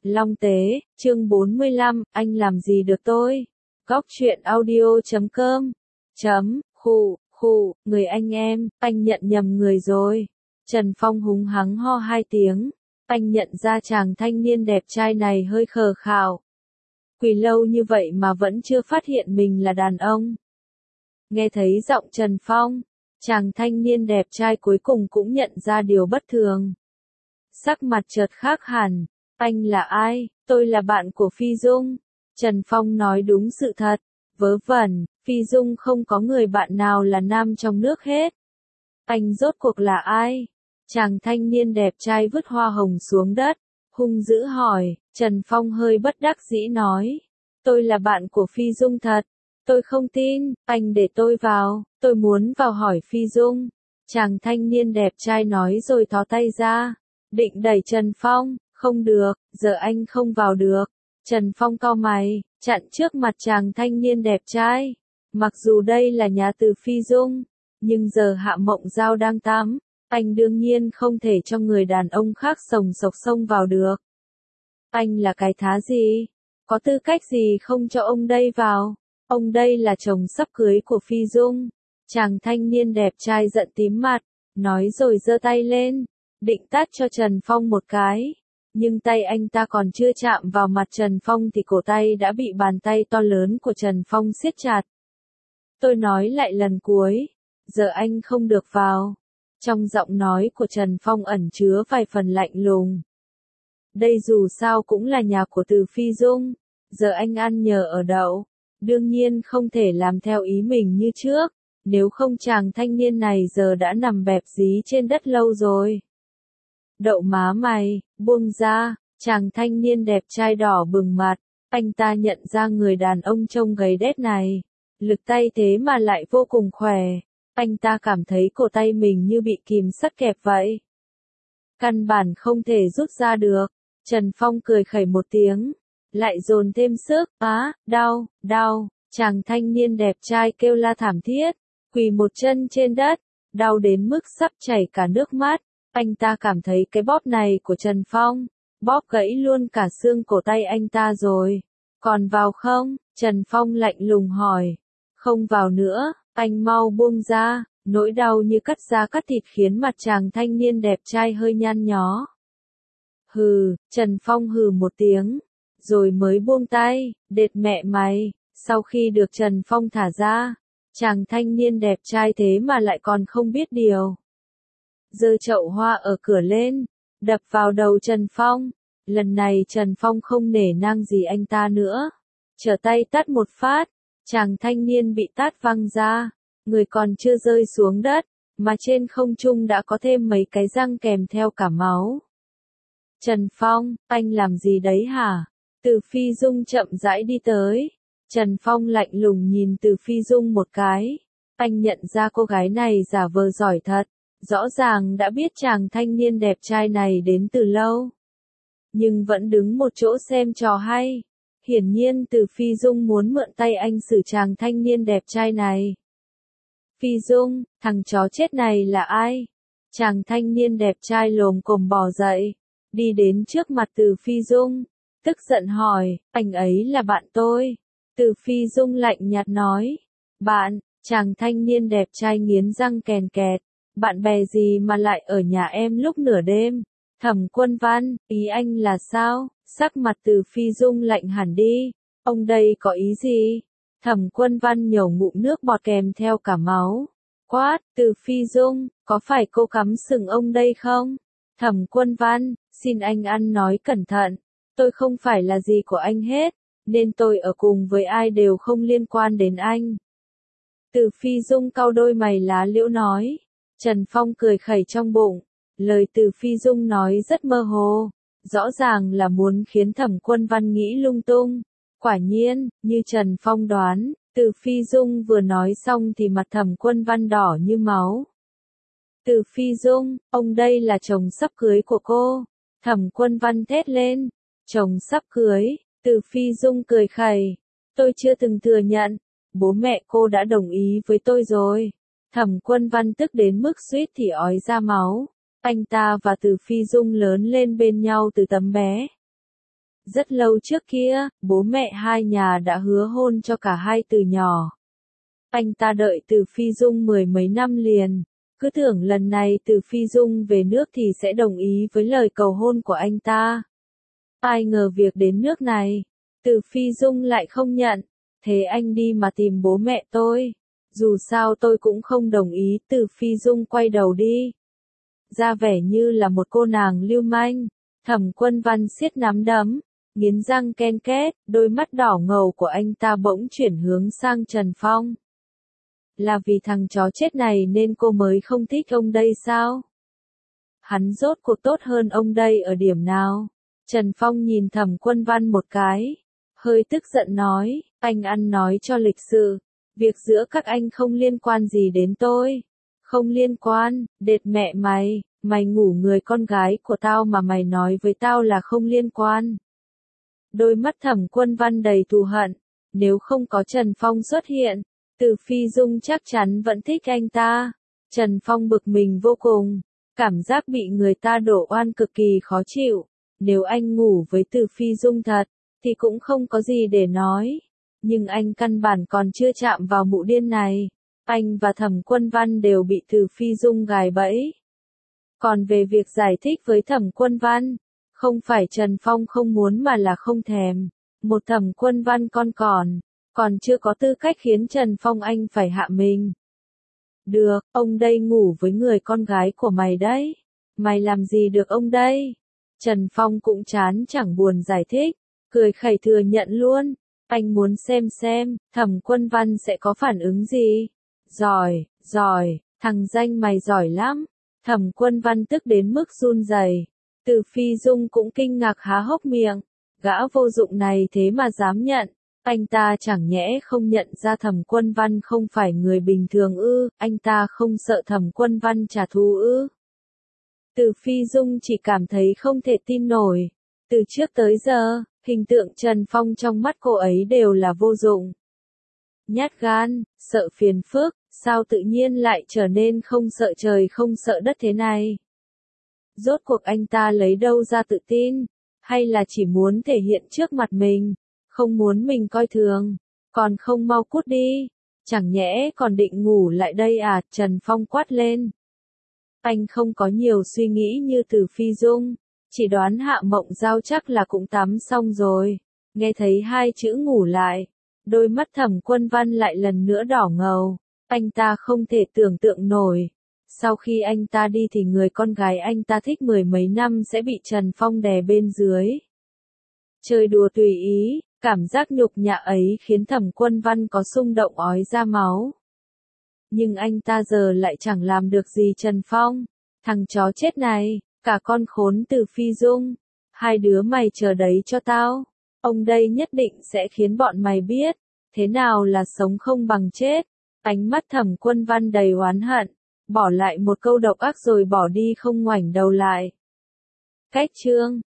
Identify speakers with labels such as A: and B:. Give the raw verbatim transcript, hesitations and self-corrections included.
A: Long Tế, chương bốn mươi lăm, anh làm gì được tôi? Góc truyện audio chấm com. Chấm, khụ, khụ, người anh em, anh nhận nhầm người rồi. Trần Phong húng hắng ho hai tiếng. Anh nhận ra chàng thanh niên đẹp trai này hơi khờ khạo. Quỳ lâu như vậy mà vẫn chưa phát hiện mình là đàn ông. Nghe thấy giọng Trần Phong, chàng thanh niên đẹp trai cuối cùng cũng nhận ra điều bất thường. Sắc mặt chợt khác hẳn. Anh là ai? Tôi là bạn của Phi Dung. Trần Phong nói đúng sự thật. Vớ vẩn, Phi Dung không có người bạn nào là nam trong nước hết. Anh rốt cuộc là ai? Chàng thanh niên đẹp trai vứt hoa hồng xuống đất, hung dữ hỏi. Trần Phong hơi bất đắc dĩ nói. Tôi là bạn của Phi Dung thật. Tôi không tin, anh để tôi vào, tôi muốn vào hỏi Phi Dung. Chàng thanh niên đẹp trai nói rồi thò tay ra, định đẩy Trần Phong. Không được, giờ anh không vào được. Trần Phong cau mày, chặn trước mặt chàng thanh niên đẹp trai. Mặc dù đây là nhà từ Phi Dung, nhưng giờ Hạ Mộng Giao đang tắm, anh đương nhiên không thể cho người đàn ông khác sồng sộc xông vào được. Anh là cái thá gì? Có tư cách gì không cho ông đây vào? Ông đây là chồng sắp cưới của Phi Dung. Chàng thanh niên đẹp trai giận tím mặt, nói rồi giơ tay lên, định tát cho Trần Phong một cái. Nhưng tay anh ta còn chưa chạm vào mặt Trần Phong thì cổ tay đã bị bàn tay to lớn của Trần Phong siết chặt. Tôi nói lại lần cuối, giờ anh không được vào. Trong giọng nói của Trần Phong ẩn chứa vài phần lạnh lùng. Đây dù sao cũng là nhà của Từ Phi Dung, giờ anh ăn nhờ ở đậu, đương nhiên không thể làm theo ý mình như trước, nếu không chàng thanh niên này giờ đã nằm bẹp dí trên đất lâu rồi. Đậu má mày, buông ra, chàng thanh niên đẹp trai đỏ bừng mặt, anh ta nhận ra người đàn ông trông gầy đét này, lực tay thế mà lại vô cùng khỏe, anh ta cảm thấy cổ tay mình như bị kìm sắt kẹp vậy. Căn bản không thể rút ra được, Trần Phong cười khẩy một tiếng, lại dồn thêm sức, á, đau, đau, chàng thanh niên đẹp trai kêu la thảm thiết, quỳ một chân trên đất, đau đến mức sắp chảy cả nước mắt. Anh ta cảm thấy cái bóp này của Trần Phong, bóp gãy luôn cả xương cổ tay anh ta rồi. Còn vào không? Trần Phong lạnh lùng hỏi. Không vào nữa, anh mau buông ra, nỗi đau như cắt da cắt thịt khiến mặt chàng thanh niên đẹp trai hơi nhăn nhó. Hừ, Trần Phong hừ một tiếng, rồi mới buông tay, đệt mẹ mày. Sau khi được Trần Phong thả ra, chàng thanh niên đẹp trai thế mà lại còn không biết điều. Giơ chậu hoa ở cửa lên, đập vào đầu Trần Phong. Lần này Trần Phong không nể nang gì anh ta nữa. Trở tay tát một phát, chàng thanh niên bị tát văng ra. Người còn chưa rơi xuống đất, mà trên không trung đã có thêm mấy cái răng kèm theo cả máu. Trần Phong, anh làm gì đấy hả? Từ Phi Dung chậm rãi đi tới. Trần Phong lạnh lùng nhìn Từ Phi Dung một cái. Anh nhận ra cô gái này giả vờ giỏi thật. Rõ ràng đã biết chàng thanh niên đẹp trai này đến từ lâu. Nhưng vẫn đứng một chỗ xem trò hay. Hiển nhiên Từ Phi Dung muốn mượn tay anh xử chàng thanh niên đẹp trai này. Phi Dung, thằng chó chết này là ai? Chàng thanh niên đẹp trai lồm cồm bò dậy, đi đến trước mặt Từ Phi Dung, tức giận hỏi, anh ấy là bạn tôi. Từ Phi Dung lạnh nhạt nói, bạn, chàng thanh niên đẹp trai nghiến răng kèn kẹt. Bạn bè gì mà lại ở nhà em lúc nửa đêm? Thẩm Quân Văn, ý anh là sao? Sắc mặt Từ Phi Dung lạnh hẳn đi. Ông đây có ý gì? Thẩm Quân Văn nhổ ngụm nước bọt kèm theo cả máu. Quát, Từ Phi Dung, có phải cô cắm sừng ông đây không? Thẩm Quân Văn, xin anh ăn nói cẩn thận. Tôi không phải là gì của anh hết, nên tôi ở cùng với ai đều không liên quan đến anh. Từ Phi Dung cau đôi mày lá liễu nói. Trần Phong cười khẩy trong bụng, lời Từ Phi Dung nói rất mơ hồ, rõ ràng là muốn khiến Thẩm Quân Văn nghĩ lung tung. Quả nhiên, như Trần Phong đoán, Từ Phi Dung vừa nói xong thì mặt Thẩm Quân Văn đỏ như máu. Từ Phi Dung, ông đây là chồng sắp cưới của cô. Thẩm Quân Văn thét lên, chồng sắp cưới. Từ Phi Dung cười khẩy, tôi chưa từng thừa nhận, bố mẹ cô đã đồng ý với tôi rồi. Thẩm Quân Văn tức đến mức suýt thì ói ra máu. Anh ta và Từ Phi Dung lớn lên bên nhau từ tấm bé. Rất lâu trước kia, bố mẹ hai nhà đã hứa hôn cho cả hai từ nhỏ. Anh ta đợi Từ Phi Dung mười mấy năm liền, cứ tưởng lần này Từ Phi Dung về nước thì sẽ đồng ý với lời cầu hôn của anh ta. Ai ngờ việc đến nước này, Từ Phi Dung lại không nhận, thế anh đi mà tìm bố mẹ tôi. Dù sao tôi cũng không đồng ý. Từ Phi Dung quay đầu đi. Ra vẻ như là một cô nàng lưu manh. Thẩm Quân Văn siết nắm đấm, nghiến răng ken két, đôi mắt đỏ ngầu của anh ta bỗng chuyển hướng sang Trần Phong. Là vì thằng chó chết này nên cô mới không thích ông đây sao? Hắn rốt cuộc tốt hơn ông đây ở điểm nào? Trần Phong nhìn Thẩm Quân Văn một cái, hơi tức giận nói, anh ăn nói cho lịch sự, việc giữa các anh không liên quan gì đến tôi. Không liên quan, đệt mẹ mày, mày ngủ người con gái của tao mà mày nói với tao là không liên quan. Đôi mắt Thẩm Quân Văn đầy thù hận, nếu không có Trần Phong xuất hiện, Từ Phi Dung chắc chắn vẫn thích anh ta. Trần Phong bực mình vô cùng, cảm giác bị người ta đổ oan cực kỳ khó chịu. Nếu anh ngủ với Từ Phi Dung thật, thì cũng không có gì để nói. Nhưng anh căn bản còn chưa chạm vào mụ điên này. Anh và Thẩm Quân Văn đều bị Từ Phi Dung gài bẫy. Còn về việc giải thích với Thẩm Quân Văn, không phải Trần Phong không muốn mà là không thèm. Một Thẩm Quân Văn con còn, còn chưa có tư cách khiến Trần Phong anh phải hạ mình. Được, ông đây ngủ với người con gái của mày đấy. Mày làm gì được ông đây? Trần Phong cũng chán chẳng buồn giải thích, cười khẩy thừa nhận luôn. Anh muốn xem xem, Thẩm Quân Văn sẽ có phản ứng gì. Giỏi, giỏi, thằng danh mày giỏi lắm. Thẩm Quân Văn tức đến mức run rẩy. Từ Phi Dung cũng kinh ngạc há hốc miệng. Gã vô dụng này thế mà dám nhận. Anh ta chẳng nhẽ không nhận ra Thẩm Quân Văn không phải người bình thường ư, anh ta không sợ Thẩm Quân Văn trả thù ư. Từ Phi Dung chỉ cảm thấy không thể tin nổi. Từ trước tới giờ, hình tượng Trần Phong trong mắt cô ấy đều là vô dụng. Nhát gan, sợ phiền phức, sao tự nhiên lại trở nên không sợ trời không sợ đất thế này? Rốt cuộc anh ta lấy đâu ra tự tin? Hay là chỉ muốn thể hiện trước mặt mình? Không muốn mình coi thường? Còn không mau cút đi? Chẳng nhẽ còn định ngủ lại đây à? Trần Phong quát lên. Anh không có nhiều suy nghĩ như Từ Phi Dung, chỉ đoán Hạ Mộng Giao chắc là cũng tắm xong rồi. Nghe thấy hai chữ ngủ lại, đôi mắt Thẩm Quân Văn lại lần nữa đỏ ngầu. Anh ta không thể tưởng tượng nổi. Sau khi anh ta đi thì người con gái anh ta thích mười mấy năm sẽ bị Trần Phong đè bên dưới. Chơi đùa tùy ý, cảm giác nhục nhã ấy khiến Thẩm Quân Văn có xung động ói ra máu. Nhưng anh ta giờ lại chẳng làm được gì Trần Phong. Thằng chó chết này, cả con khốn Từ Phi Dung. Hai đứa mày chờ đấy cho tao. Ông đây nhất định sẽ khiến bọn mày biết, thế nào là sống không bằng chết. Ánh mắt Thẩm Quân Văn đầy oán hận, bỏ lại một câu độc ác rồi bỏ đi không ngoảnh đầu lại. Cách chương